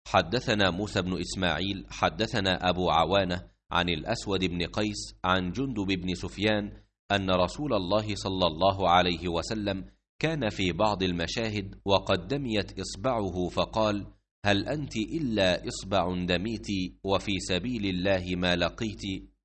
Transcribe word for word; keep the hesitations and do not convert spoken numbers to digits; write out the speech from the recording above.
حدثنا موسى بن إسماعيل حدثنا أبو عوانة عن الأسود بن قيس عن جندب بن سفيان أن رسول الله صلى الله عليه وسلم كان في بعض المشاهد وقد دميت إصبعه فقال: هل أنت إلا إصبع دميت وفي سبيل الله ما لقيت؟